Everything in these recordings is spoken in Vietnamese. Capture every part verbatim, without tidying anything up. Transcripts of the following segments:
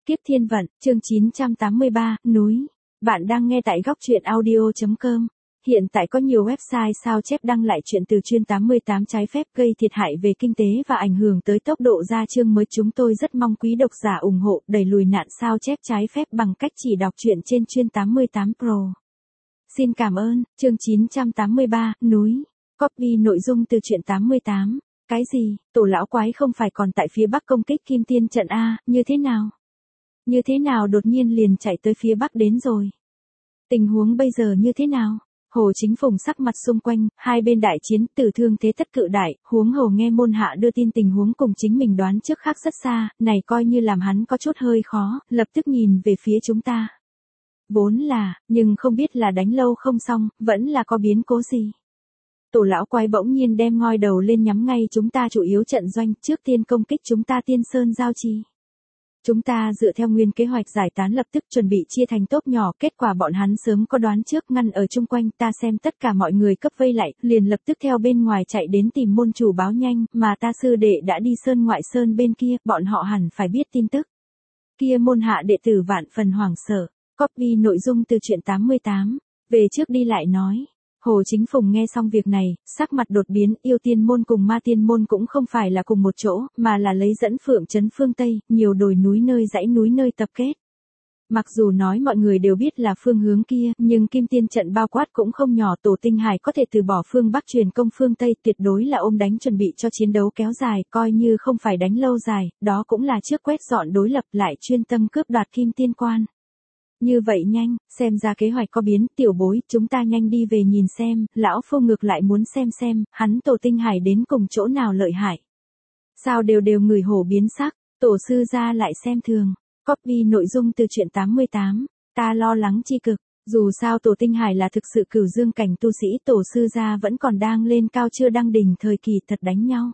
Kiếp Thiên Vận, chương chín trăm tám mươi ba, núi. Bạn đang nghe tại góc truyện audio chấm com. Hiện tại có nhiều website sao chép đăng lại chuyện từ chuyên tám mươi tám trái phép gây thiệt hại về kinh tế và ảnh hưởng tới tốc độ ra chương mới. Chúng tôi rất mong quý độc giả ủng hộ đẩy lùi nạn sao chép trái phép bằng cách chỉ đọc truyện trên chuyên tám mươi tám Pro. Xin cảm ơn. Chương chín trăm tám mươi ba, núi. Copy nội dung từ truyện tám mươi tám. Cái gì? Tổ lão quái không phải còn tại phía bắc công kích Kim Tiên trận a, như thế nào? Như thế nào đột nhiên liền chạy tới phía bắc đến rồi? Tình huống bây giờ như thế nào? Hồ Chính Phùng sắc mặt xung quanh, hai bên đại chiến, tử thương thế tất cự đại, huống hồ nghe môn hạ đưa tin tình huống cùng chính mình đoán trước khác rất xa, này coi như làm hắn có chút hơi khó, lập tức nhìn về phía chúng ta. Vốn là, nhưng không biết là đánh lâu không xong, vẫn là có biến cố gì. Tổ lão quái bỗng nhiên đem ngoi đầu lên nhắm ngay chúng ta chủ yếu trận doanh, trước tiên công kích chúng ta Tiên Sơn Giao Trì. Chúng ta dựa theo nguyên kế hoạch giải tán lập tức chuẩn bị chia thành tốp nhỏ, kết quả bọn hắn sớm có đoán trước ngăn ở chung quanh, ta xem tất cả mọi người cấp vây lại, liền lập tức theo bên ngoài chạy đến tìm môn chủ báo nhanh, mà ta sư đệ đã đi sơn ngoại sơn bên kia, bọn họ hẳn phải biết tin tức. Kia môn hạ đệ tử vạn phần hoảng sợ. Copy nội dung từ truyện tám mươi tám, về trước đi lại nói. Hồ Chính Phùng nghe xong việc này, sắc mặt đột biến, Yêu Tiên môn cùng Ma Tiên môn cũng không phải là cùng một chỗ, mà là lấy dẫn Phượng trấn phương Tây, nhiều đồi núi nơi dãy núi nơi tập kết. Mặc dù nói mọi người đều biết là phương hướng kia, nhưng Kim Tiên trận bao quát cũng không nhỏ, Tổ Tinh Hải có thể từ bỏ phương Bắc truyền công phương Tây, tuyệt đối là ôm đánh chuẩn bị cho chiến đấu kéo dài, coi như không phải đánh lâu dài, đó cũng là trước quét dọn đối lập lại chuyên tâm cướp đoạt Kim Tiên quan. Như vậy nhanh, xem ra kế hoạch có biến, tiểu bối, chúng ta nhanh đi về nhìn xem, lão phu ngược lại muốn xem xem, hắn Tổ Tinh Hải đến cùng chỗ nào lợi hại. Sao đều đều người hổ biến sắc, tổ sư ra lại xem thường. Copy nội dung từ truyện tám mươi tám, ta lo lắng chi cực, dù sao Tổ Tinh Hải là thực sự cửu dương cảnh tu sĩ, tổ sư ra vẫn còn đang lên cao chưa đăng đỉnh thời kỳ thật đánh nhau.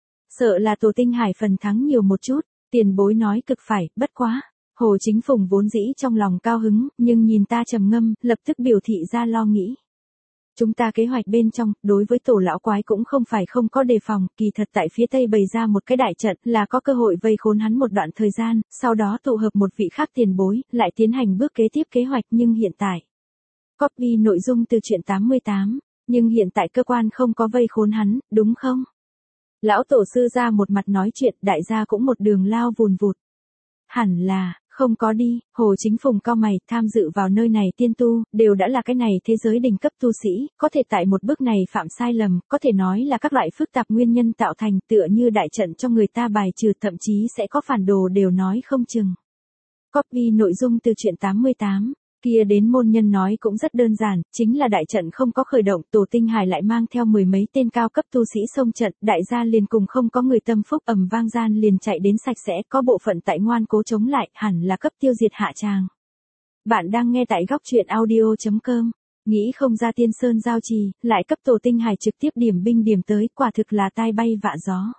Sợ là Tổ Tinh Hải phần thắng nhiều một chút, tiền bối nói cực phải, bất quá. Hồ Chính Phùng vốn dĩ trong lòng cao hứng, nhưng nhìn ta trầm ngâm, lập tức biểu thị ra lo nghĩ. Chúng ta kế hoạch bên trong, đối với tổ lão quái cũng không phải không có đề phòng, kỳ thật tại phía tây bày ra một cái đại trận là có cơ hội vây khốn hắn một đoạn thời gian, sau đó tụ hợp một vị khác tiền bối, lại tiến hành bước kế tiếp kế hoạch, nhưng hiện tại. Copy nội dung từ truyện tám mươi tám, nhưng hiện tại cơ quan không có vây khốn hắn, đúng không? Lão tổ sư ra một mặt nói chuyện, đại gia cũng một đường lao vùn vụt. Hẳn là, không có đi, Hồ Chính Phùng cau mày, tham dự vào nơi này tiên tu, đều đã là cái này thế giới đỉnh cấp tu sĩ, có thể tại một bước này phạm sai lầm, có thể nói là các loại phức tạp nguyên nhân tạo thành, tựa như đại trận cho người ta bài trừ, thậm chí sẽ có phản đồ đều nói không chừng. Copy nội dung từ truyện tám mươi tám. Kia đến môn nhân nói cũng rất đơn giản, chính là đại trận không có khởi động, Tổ Tinh Hải lại mang theo mười mấy tên cao cấp tu sĩ xông trận, đại gia liền cùng không có người tâm phúc, ầm vang gian liền chạy đến sạch sẽ, có bộ phận tại ngoan cố chống lại, hẳn là cấp tiêu diệt hạ tràng. Bạn đang nghe tại góc truyện audio chấm com, nghĩ không ra Tiên Sơn Giao Trì, lại cấp Tổ Tinh Hải trực tiếp điểm binh điểm tới, quả thực là tai bay vạ gió.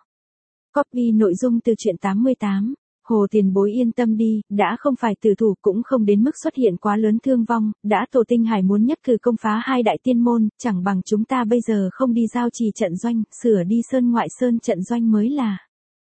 Copy nội dung từ truyện tám mươi tám. Hồ tiền bối yên tâm đi, đã không phải tử thủ cũng không đến mức xuất hiện quá lớn thương vong, đã Tổ Tinh Hải muốn nhất cử công phá hai đại tiên môn, chẳng bằng chúng ta bây giờ không đi giao trì trận doanh, sửa đi sơn ngoại sơn trận doanh mới là.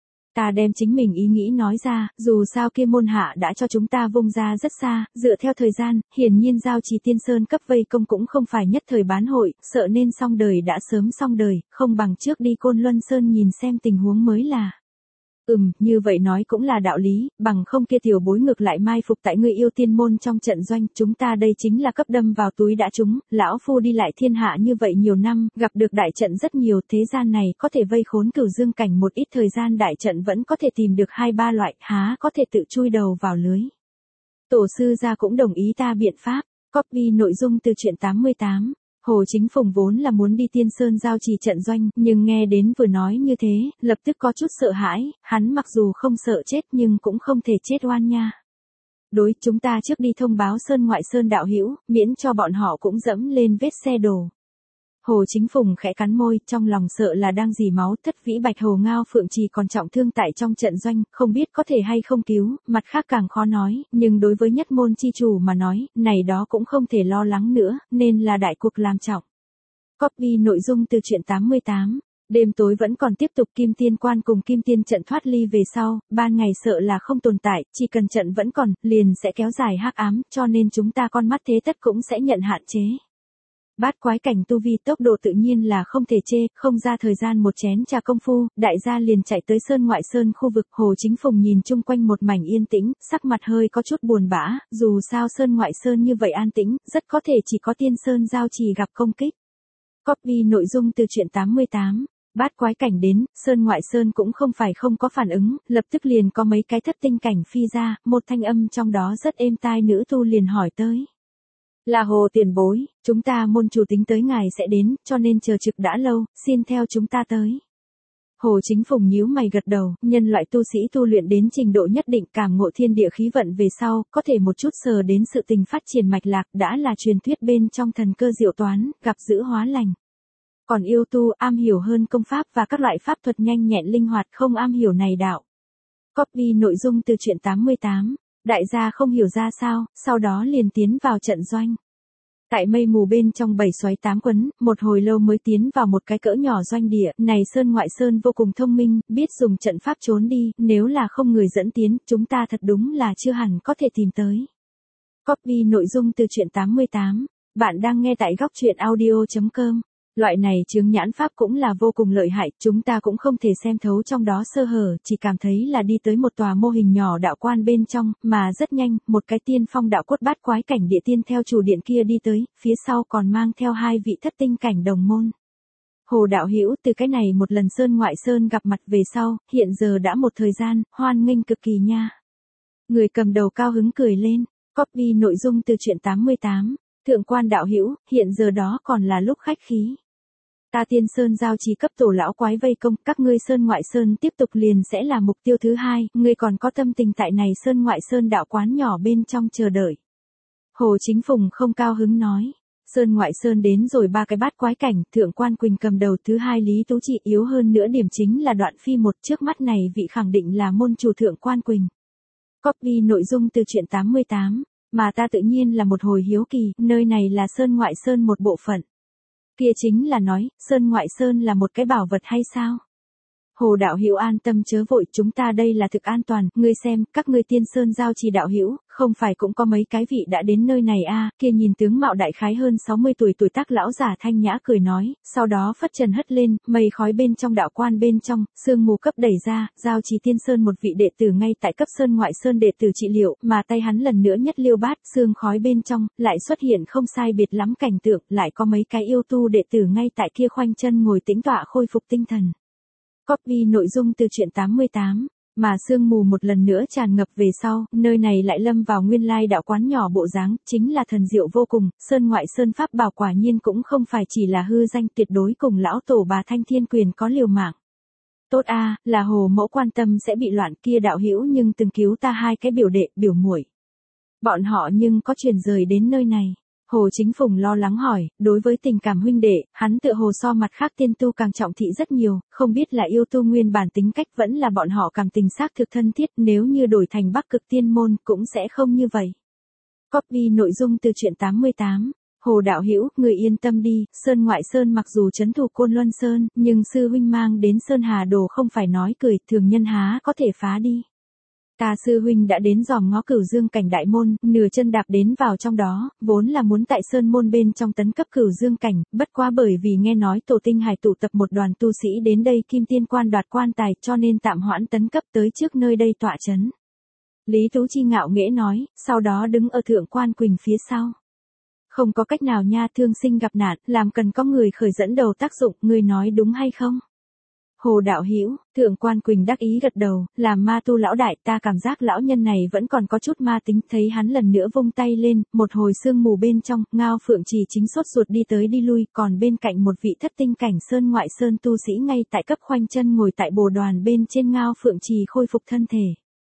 Ta đem chính mình ý nghĩ nói ra, dù sao kia môn hạ đã cho chúng ta vung ra rất xa, dựa theo thời gian, hiển nhiên giao trì tiên sơn cấp vây công cũng không phải nhất thời bán hội, sợ nên xong đời đã sớm xong đời, không bằng trước đi Côn Luân Sơn nhìn xem tình huống mới là. Ừm, như vậy nói cũng là đạo lý, bằng không kia tiểu bối ngược lại mai phục tại người Yêu Tiên môn trong trận doanh, chúng ta đây chính là cấp đâm vào túi đã trúng, lão phu đi lại thiên hạ như vậy nhiều năm, gặp được đại trận rất nhiều, thế gian này có thể vây khốn cửu dương cảnh một ít thời gian đại trận vẫn có thể tìm được hai ba loại, há có thể tự chui đầu vào lưới. Tổ sư gia cũng đồng ý ta biện pháp, copy nội dung từ truyện tám mươi tám. Hồ Chính Phùng vốn là muốn đi Tiên Sơn Giao Trì trận doanh, nhưng nghe đến vừa nói như thế, lập tức có chút sợ hãi, hắn mặc dù không sợ chết nhưng cũng không thể chết oan nha. Đối, chúng ta trước đi thông báo Sơn ngoại Sơn đạo hữu, miễn cho bọn họ cũng dẫm lên vết xe đổ. Hồ Chính Phùng khẽ cắn môi, trong lòng sợ là đang dì máu, thất vĩ bạch hồ ngao phượng trì còn trọng thương tại trong trận doanh, không biết có thể hay không cứu, mặt khác càng khó nói, nhưng đối với nhất môn chi chủ mà nói, này đó cũng không thể lo lắng nữa, nên là đại cuộc làm trọng. Copy nội dung từ truyện tám mươi tám. Đêm tối vẫn còn tiếp tục, Kim Tiên Quan cùng Kim Tiên trận thoát ly về sau, ban ngày sợ là không tồn tại, chỉ cần trận vẫn còn, liền sẽ kéo dài hắc ám, cho nên chúng ta con mắt thế tất cũng sẽ nhận hạn chế. Bát quái cảnh tu vi tốc độ tự nhiên là không thể chê, không ra thời gian một chén trà công phu, đại gia liền chạy tới sơn ngoại sơn khu vực. Hồ Chính Phùng nhìn chung quanh một mảnh yên tĩnh, sắc mặt hơi có chút buồn bã, dù sao sơn ngoại sơn như vậy an tĩnh, rất có thể chỉ có tiên sơn giao trì gặp công kích. Copy nội dung từ truyện tám mươi tám. Bát quái cảnh đến, sơn ngoại sơn cũng không phải không có phản ứng, lập tức liền có mấy cái thất tinh cảnh phi ra, một thanh âm trong đó rất êm tai nữ tu liền hỏi tới. Là Hồ tiền bối, chúng ta môn chủ tính tới ngài sẽ đến, cho nên chờ trực đã lâu, xin theo chúng ta tới. Hồ Chính Phùng nhíu mày gật đầu, nhân loại tu sĩ tu luyện đến trình độ nhất định, cảm ngộ thiên địa khí vận về sau, có thể một chút sờ đến sự tình phát triển mạch lạc, đã là truyền thuyết bên trong thần cơ diệu toán, gặp dữ hóa lành. Còn yêu tu am hiểu hơn công pháp và các loại pháp thuật nhanh nhẹn linh hoạt, không am hiểu này đạo. Copy nội dung từ truyện tám mươi tám. Đại gia không hiểu ra sao, sau đó liền tiến vào trận doanh. Tại mây mù bên trong bảy xoáy tám quấn, một hồi lâu mới tiến vào một cái cỡ nhỏ doanh địa, này sơn ngoại sơn vô cùng thông minh, biết dùng trận pháp trốn đi, nếu là không người dẫn tiến, chúng ta thật đúng là chưa hẳn có thể tìm tới. Copy nội dung từ truyện tám mươi tám, bạn đang nghe tại góc truyện audio chấm com. Loại này chướng nhãn pháp cũng là vô cùng lợi hại, chúng ta cũng không thể xem thấu trong đó sơ hở, chỉ cảm thấy là đi tới một tòa mô hình nhỏ đạo quan bên trong, mà rất nhanh, một cái tiên phong đạo cốt bát quái cảnh địa tiên theo chủ điện kia đi tới, phía sau còn mang theo hai vị thất tinh cảnh đồng môn. Hồ đạo hữu từ cái này một lần sơn ngoại sơn gặp mặt về sau, hiện giờ đã một thời gian, hoan nghênh cực kỳ nha. Người cầm đầu cao hứng cười lên, copy nội dung từ truyện tám mươi tám, thượng quan đạo hữu, hiện giờ đó còn là lúc khách khí. Ta tiên sơn giao trì cấp tổ lão quái vây công, các ngươi sơn ngoại sơn tiếp tục liền sẽ là mục tiêu thứ hai, ngươi còn có tâm tình tại này sơn ngoại sơn đạo quán nhỏ bên trong chờ đợi. Hồ Chính Phùng không cao hứng nói, sơn ngoại sơn đến rồi ba cái bát quái cảnh, thượng quan Quỳnh cầm đầu, thứ hai Lý Tú Trị, yếu hơn nữa điểm chính là đoạn phi một, trước mắt này vị khẳng định là môn chủ thượng quan Quỳnh. Copy nội dung từ truyện tám mươi tám, mà ta tự nhiên là một hồi hiếu kỳ, nơi này là sơn ngoại sơn một bộ phận. Kia chính là nói, sơn ngoại sơn là một cái bảo vật hay sao? Hồ đạo hữu an tâm chớ vội, chúng ta đây là thực an toàn, ngươi xem, các ngươi tiên sơn giao trì đạo hữu, không phải cũng có mấy cái vị đã đến nơi này a? À, kia nhìn tướng mạo đại khái hơn sáu mươi tuổi tuổi tác lão giả thanh nhã cười nói, sau đó phất trần hất lên, mây khói bên trong đạo quan bên trong, sương mù cấp đẩy ra, giao trì tiên sơn một vị đệ tử ngay tại cấp sơn ngoại sơn đệ tử trị liệu, mà tay hắn lần nữa nhất liêu bát, sương khói bên trong, lại xuất hiện không sai biệt lắm cảnh tượng, lại có mấy cái yêu tu đệ tử ngay tại kia khoanh chân ngồi tĩnh tọa khôi phục tinh thần. Copy nội dung từ truyện tám mươi tám, mà sương mù một lần nữa tràn ngập về sau, nơi này lại lâm vào nguyên lai đạo quán nhỏ bộ dáng, chính là thần diệu vô cùng, sơn ngoại sơn pháp bảo quả nhiên cũng không phải chỉ là hư danh, tuyệt đối cùng lão tổ bà Thanh Thiên Quyền có liều mạng. Tốt a, à, là Hồ mẫu quan tâm sẽ bị loạn, kia đạo hữu nhưng từng cứu ta hai cái biểu đệ, biểu muội. Bọn họ nhưng có chuyển rời đến nơi này. Hồ Chính Phùng lo lắng hỏi, đối với tình cảm huynh đệ, hắn tựa hồ so mặt khác tiên tu càng trọng thị rất nhiều, không biết là yêu tu nguyên bản tính cách vẫn là bọn họ cảm tình xác thực thân thiết, nếu như đổi thành Bắc Cực Tiên môn cũng sẽ không như vậy. Copy nội dung từ truyện tám mươi tám. Hồ đạo hữu, người yên tâm đi, sơn ngoại sơn mặc dù trấn thủ Côn Luân Sơn, nhưng sư huynh mang đến Sơn Hà Đồ không phải nói cười, thường nhân há có thể phá đi. Ta sư huynh đã đến dòm ngó Cửu Dương cảnh đại môn, nửa chân đạp đến vào trong đó, vốn là muốn tại sơn môn bên trong tấn cấp Cửu Dương cảnh, bất quá bởi vì nghe nói tổ tinh hải tụ tập một đoàn tu sĩ đến đây Kim Tiên Quan đoạt quan tài, cho nên tạm hoãn tấn cấp tới trước nơi đây tọa chấn. Lý Tú Chi ngạo nghễ nói, sau đó đứng ở thượng quan Quỳnh phía sau. Không có cách nào nha, thương sinh gặp nạn, làm cần có người khởi dẫn đầu tác dụng, người nói đúng hay không? Hồ đạo hữu, thượng quan Quỳnh đắc ý gật đầu, làm ma tu lão đại, ta cảm giác lão nhân này vẫn còn có chút ma tính, thấy hắn lần nữa vung tay lên, một hồi sương mù bên trong, Ngao Phượng Trì chính sốt ruột đi tới đi lui, còn bên cạnh một vị thất tinh cảnh sơn ngoại sơn tu sĩ ngay tại cấp khoanh chân ngồi tại bồ đoàn bên trên Ngao Phượng Trì khôi phục thân thể.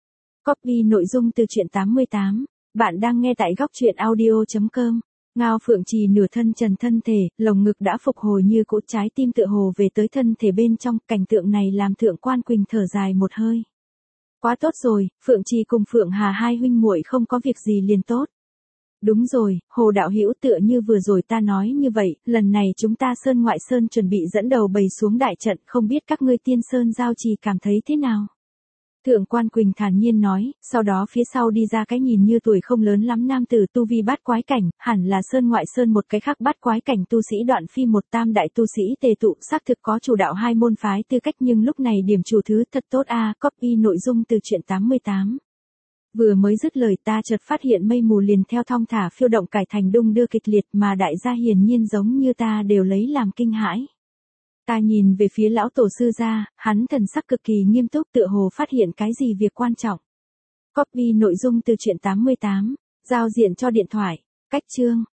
Copy nội dung từ truyện tám mươi tám, bạn đang nghe tại góc truyện audio chấm com. Ngao Phượng Trì nửa thân trần thân thể, lồng ngực đã phục hồi như cũ, trái tim tựa hồ về tới thân thể bên trong, cảnh tượng này làm thượng quan Quỳnh thở dài một hơi. Quá tốt rồi, Phượng Trì cùng Phượng Hà hai huynh muội không có việc gì liền tốt. Đúng rồi, Hồ đạo hữu, tựa như vừa rồi ta nói như vậy, lần này chúng ta sơn ngoại sơn chuẩn bị dẫn đầu bầy xuống đại trận, không biết các ngươi tiên sơn giao trì cảm thấy thế nào? Thượng quan Quỳnh thản nhiên nói, sau đó phía sau đi ra cái nhìn như tuổi không lớn lắm nam tử tu vi bát quái cảnh, hẳn là sơn ngoại sơn một cái khác bát quái cảnh tu sĩ Đoạn Phi, một tam đại tu sĩ tề tụ, xác thực có chủ đạo hai môn phái tư cách, nhưng lúc này điểm chủ thứ thật tốt a. Copy nội dung từ truyện tám mươi tám. Vừa mới dứt lời ta chợt phát hiện mây mù liền theo thong thả phiêu động cải thành đung đưa kịch liệt, mà đại gia hiển nhiên giống như ta đều lấy làm kinh hãi. Ta nhìn về phía lão tổ sư gia, hắn thần sắc cực kỳ nghiêm túc, tựa hồ phát hiện cái gì việc quan trọng. Copy nội dung từ truyện tám mươi tám, giao diện cho điện thoại, cách chương.